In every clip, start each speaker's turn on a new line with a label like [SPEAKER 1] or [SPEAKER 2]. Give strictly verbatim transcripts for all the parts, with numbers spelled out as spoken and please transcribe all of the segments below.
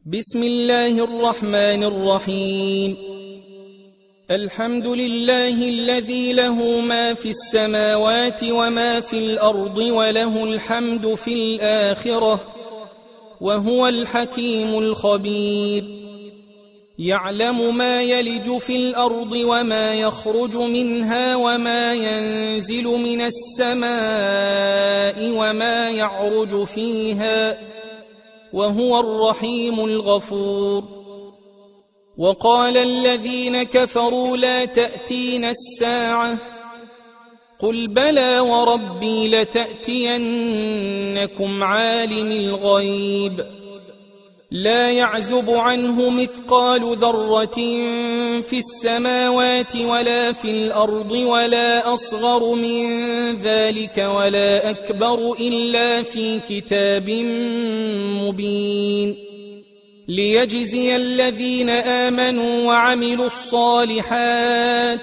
[SPEAKER 1] بسم الله الرحمن الرحيم. الحمد لله الذي له ما في السماوات وما في الأرض وله الحمد في الآخرة وهو الحكيم الخبير. يعلم ما يلج في الأرض وما يخرج منها وما ينزل من السماء وما يعرج فيها وهو الرحيم الغفور. وقال الذين كفروا لا تأتينا الساعة قل بلى وربي لتأتينكم عالم الغيب لا يعزب عنه مثقال ذرة في السماوات ولا في الأرض ولا أصغر من ذلك ولا أكبر إلا في كتاب مبين ليجزي الذين آمنوا وعملوا الصالحات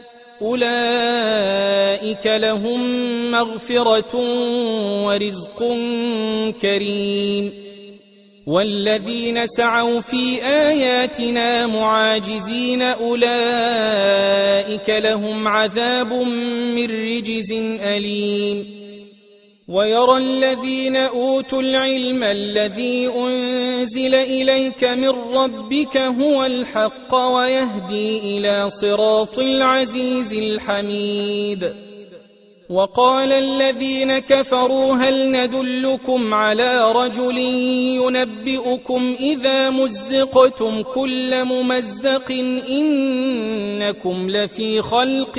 [SPEAKER 1] أولئك لهم مغفرة ورزق كريم. والذين سعوا في آياتنا معاجزين أولئك لهم عذاب من رجز أليم. ويرى الذين أوتوا العلم الذي أنزل إليك من ربك هو الحق ويهدي إلى صراط العزيز الحميد. وقال الذين كفروا هل ندلكم على رجل ينبئكم إذا مزقتم كل ممزق إنكم لفي خلق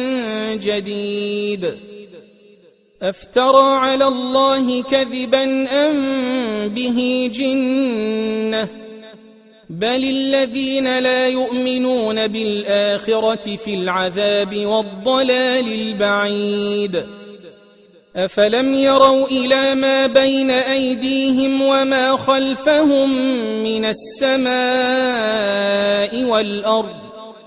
[SPEAKER 1] جديد. أفترى على الله كذبا أم به جنة بل الذين لا يؤمنون بالآخرة في العذاب والضلال البعيد. أفلم يروا إلى ما بين أيديهم وما خلفهم من السماء والأرض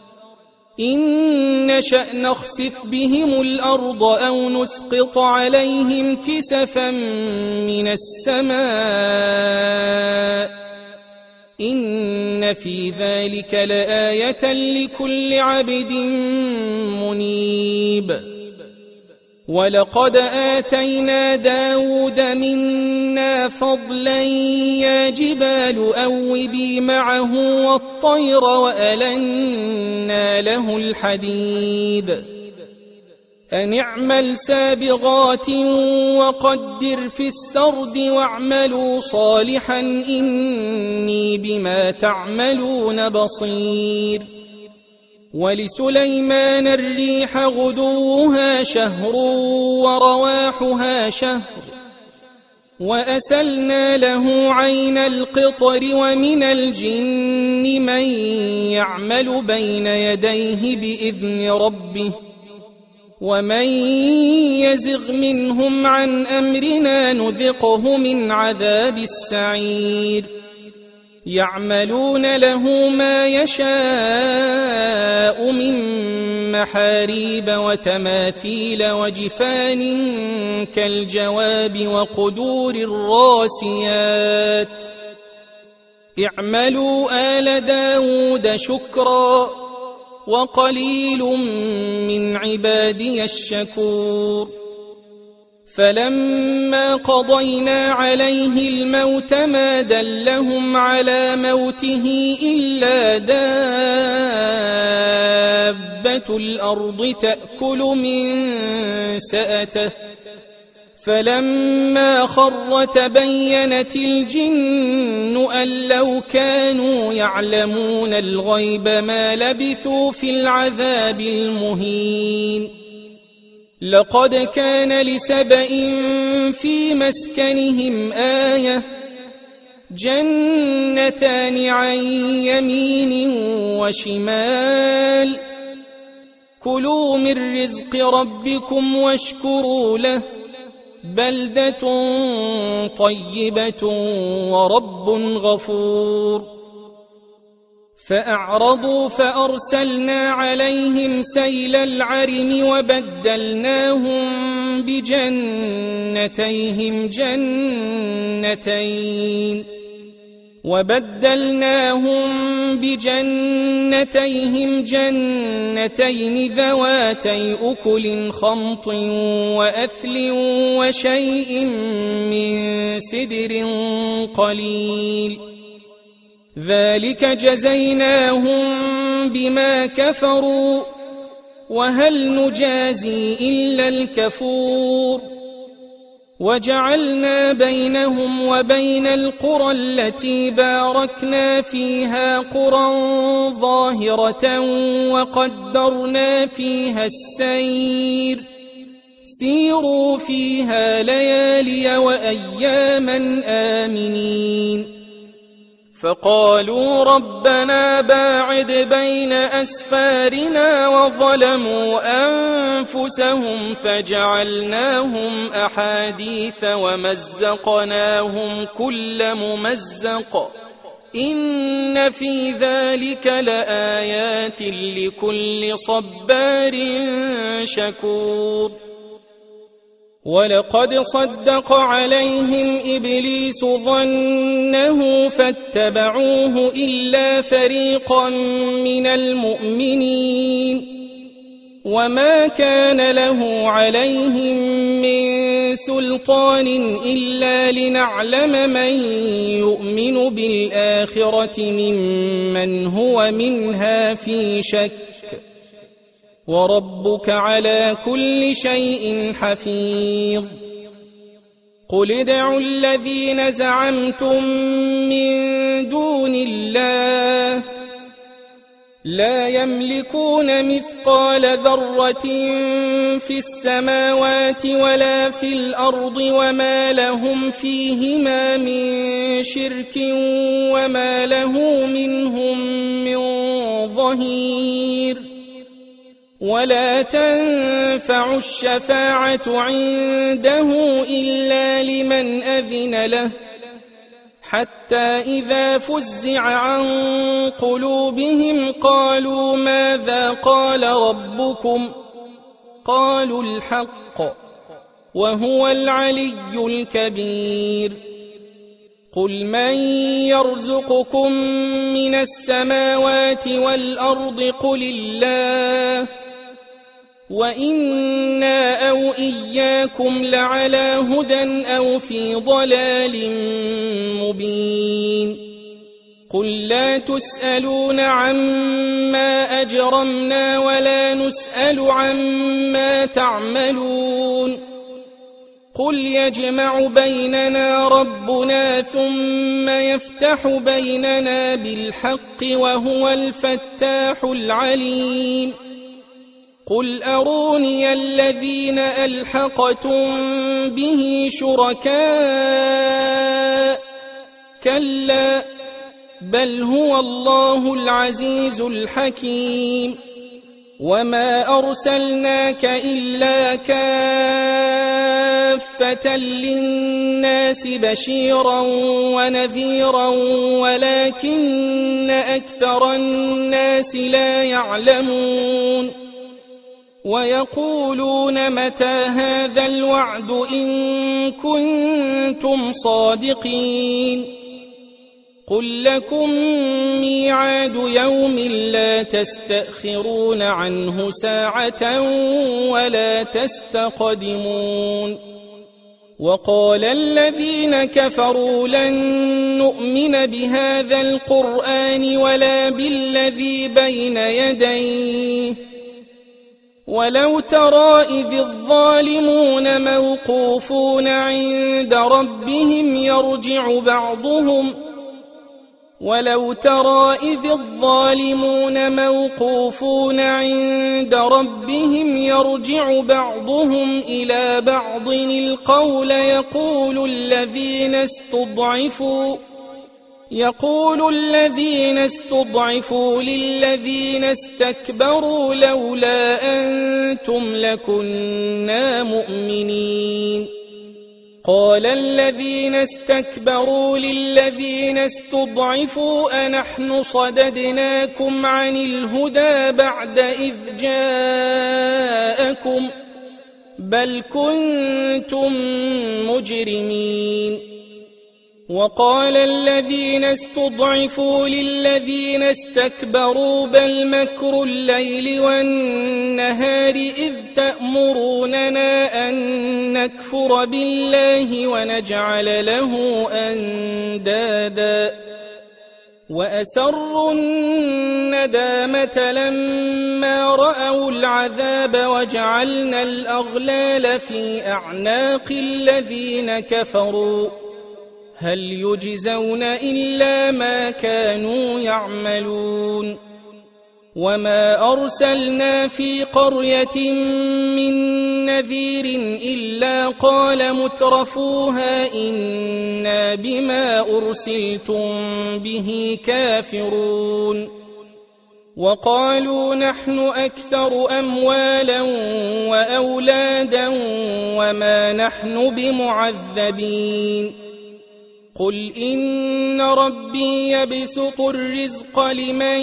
[SPEAKER 1] إن نشأ نخسف بهم الأرض أو نسقط عليهم كسفا من السماء إن في ذلك لآية لكل عبد منيب. ولقد آتينا داود منا فضلا يا جبال أوبي معه والطير وألنا له الحديد أن اعمل سابغات وقدر في السرد واعملوا صالحا إني بما تعملون بصير. ولسليمان الريح غدوها شهر ورواحها شهر وأسلنا له عين القطر ومن الجن من يعمل بين يديه بإذن ربه ومن يزغ منهم عن أمرنا نذقه من عذاب السعير. يعملون له ما يشاء من محاريب وتماثيل وجفان كالجواب وقدور الراسيات اعملوا آل داود شكرا وقليل من عبادي الشكور. فلما قضينا عليه الموت ما دلهم على موته إلا دابة الأرض تأكل من سأته فلما خر تبينت الجن أن لو كانوا يعلمون الغيب ما لبثوا في العذاب المهين. لقد كان لسبإ في مسكنهم آية جنتان عن يمين وشمال كلوا من رزق ربكم واشكروا له بلدة طيبة ورب غفور. فأعرضوا فأرسلنا عليهم سيل العرم وبدلناهم بجنتيهم جنتين وبدلناهم بجنتيهم جنتين ذواتي أكل خمط وأثل وشيء من سدر قليل ذلك جزيناهم بما كفروا وهل نجازي إلا الكفور وجعلنا بينهم وبين القرى التي باركنا فيها قرى ظاهرة وقدرنا فيها السير سيروا فيها ليالي وأياما آمنين فقالوا ربنا باعد بين أسفارنا وظلموا أنفسهم فجعلناهم أحاديث ومزقناهم كل ممزق إن في ذلك لآيات لكل صبار شكور ولقد صدق عليهم إبليس ظنه فاتبعوه إلا فريقا من المؤمنين وما كان له عليهم من سلطان إلا لنعلم من يؤمن بالآخرة ممن هو منها في شك وربك على كل شيء حفيظ قل ادعوا الذين زعمتم من دون الله لا يملكون مثقال ذرة في السماوات ولا في الأرض وما لهم فيهما من شرك وما له منهم من ظهير ولا تنفع الشفاعة عنده إلا لمن أذن له حتى إذا فزع عن قلوبهم قالوا ماذا قال ربكم قالوا الحق وهو العلي الكبير قل من يرزقكم من السماوات والأرض قل الله وإنا أو إياكم لعلى هدى أو في ضلال مبين قل لا تسألون عما أجرمنا ولا نسأل عما تعملون قل يجمع بيننا ربنا ثم يفتح بيننا بالحق وهو الفتاح العليم قل أروني الذين ألحقتم به شركاء كلا بل هو الله العزيز الحكيم وما أرسلناك إلا كافة للناس بشيرا ونذيرا ولكن أكثر الناس لا يعلمون ويقولون متى هذا الوعد إن كنتم صادقين قل لكم ميعاد يوم لا تستأخرون عنه ساعة ولا تستقدمون وقال الذين كفروا لن نؤمن بهذا القرآن ولا بالذي بين يديه ولو ترى إذ الظالمون موقوفون عند ربهم يرجع بعضهم ولو ترى إذ الظالمون موقوفون عند ربهم يرجع بعضهم إلى بعض القول يقول الذين استضعفوا يقول الذين استضعفوا للذين استكبروا لولا أنتم لكنا مؤمنين قال الذين استكبروا للذين استضعفوا أنحن صددناكم عن الهدى بعد إذ جاءكم بل كنتم مجرمين وقال الذين استضعفوا للذين استكبروا بل مكر الليل والنهار إذ تأمروننا أن نكفر بالله ونجعل له أندادا وأسروا الندامة لما رأوا العذاب وجعلنا الأغلال في أعناق الذين كفروا هل يجزون إلا ما كانوا يعملون وما أرسلنا في قرية من نذير إلا قال مترفوها إنا بما أرسلتم به كافرون وقالوا نحن أكثر أموالا وأولادا وما نحن بمعذبين قل إن ربي يبسط الرزق لمن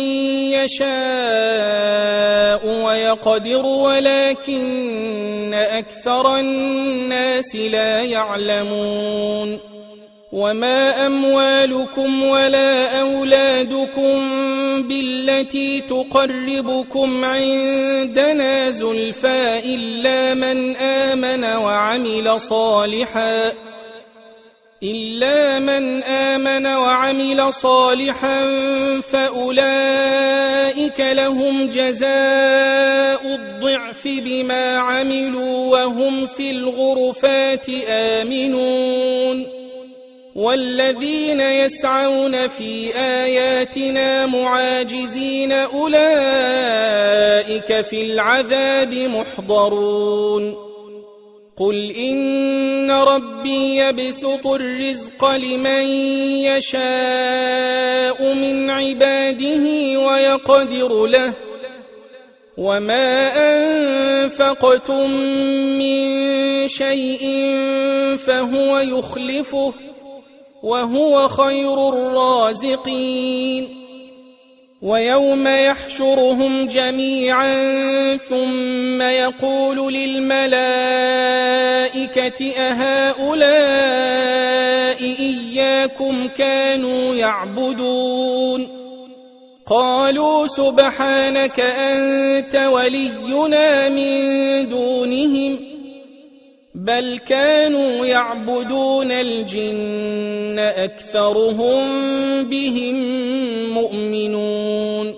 [SPEAKER 1] يشاء ويقدر ولكن أكثر الناس لا يعلمون وما أموالكم ولا أولادكم بالتي تقربكم عندنا زلفى إلا من آمن وعمل صالحا إلا من آمن وعمل صالحا فأولئك لهم جزاء الضعف بما عملوا وهم في الغرفات آمنون والذين يسعون في آياتنا معاجزين أولئك في العذاب محضرون قل إن ربي يبسط الرزق لمن يشاء من عباده ويقدر له وما أنفقتم من شيء فهو يخلفه وهو خير الرازقين ويوم يحشرهم جميعا ثم يقول للملائكة أهؤلاء إياكم كانوا يعبدون قالوا سبحانك أنت ولينا من دونهم بل كانوا يعبدون الجن أكثرهم بهم مؤمنون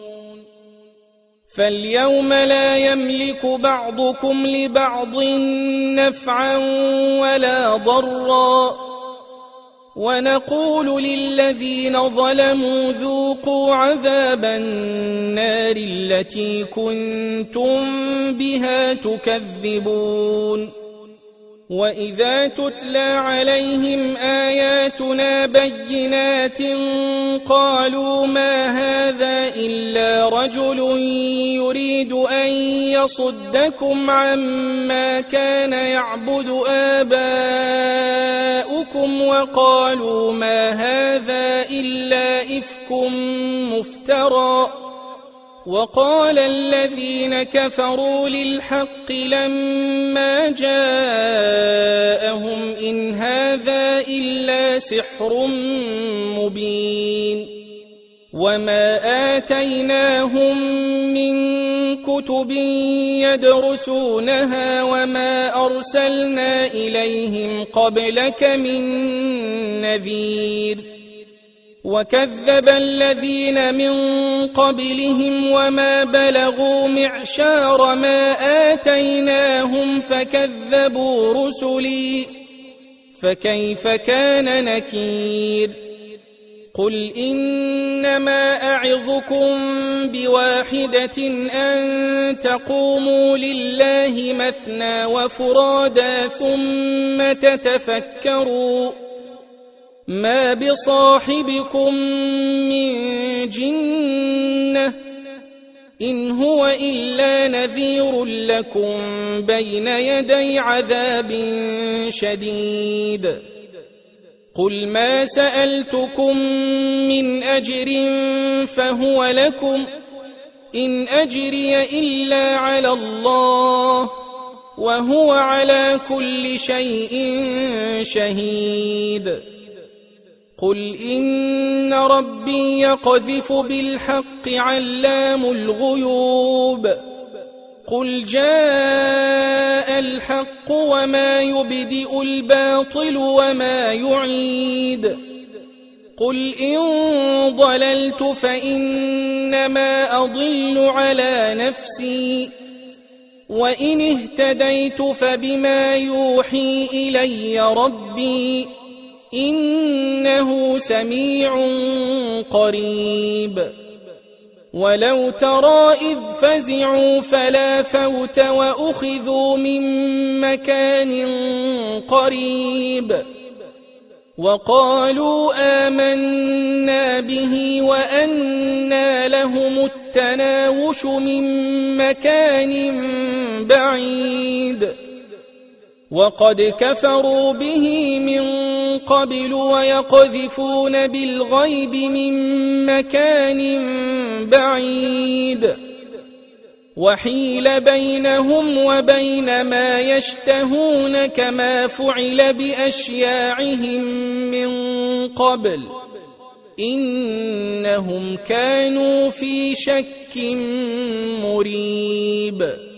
[SPEAKER 1] فاليوم لا يملك بعضكم لبعض نفعا ولا ضرا ونقول للذين ظلموا ذوقوا عذاب النار التي كنتم بها تكذبون وإذا تتلى عليهم آياتنا بينات قالوا ما هذا إلا رجل يريد أن يصدكم عما كان يعبد آباؤكم وقالوا ما هذا إلا إفك مفترى وقال الذين كفروا للحق لما جاءهم إن هذا إلا سحر مبين وما آتيناهم من كتب يدرسونها وما أرسلنا إليهم قبلك من نذير وكذب الذين من قبلهم وما بلغوا معشار ما آتيناهم فكذبوا رسلي فكيف كان نكير قل إنما أعظكم بواحدة أن تقوموا لله مثنى وفرادا ثم تتفكروا ما بصاحبكم من جنة إن هو إلا نذير لكم بين يدي عذاب شديد قل ما سألتكم من أجر فهو لكم إن أجري إلا على الله وهو على كل شيء شهيد قل إن ربي يقذف بالحق علام الغيوب قل جاء الحق وما يبدئ الباطل وما يعيد قل إن ضللت فإنما أضل على نفسي وإن اهتديت فبما يوحي إلي ربي إنه سميع قريب ولو ترى إذ فزعوا فلا فوت وأخذوا من مكان قريب وقالوا آمنا به وأنى لهم التناوش من مكان بعيد وقد كفروا به من قبل ويقذفون بالغيب من مكان بعيد وحيل بينهم وبين ما يشتهون كما فعل بأشياعهم من قبل إنهم كانوا في شك مريب.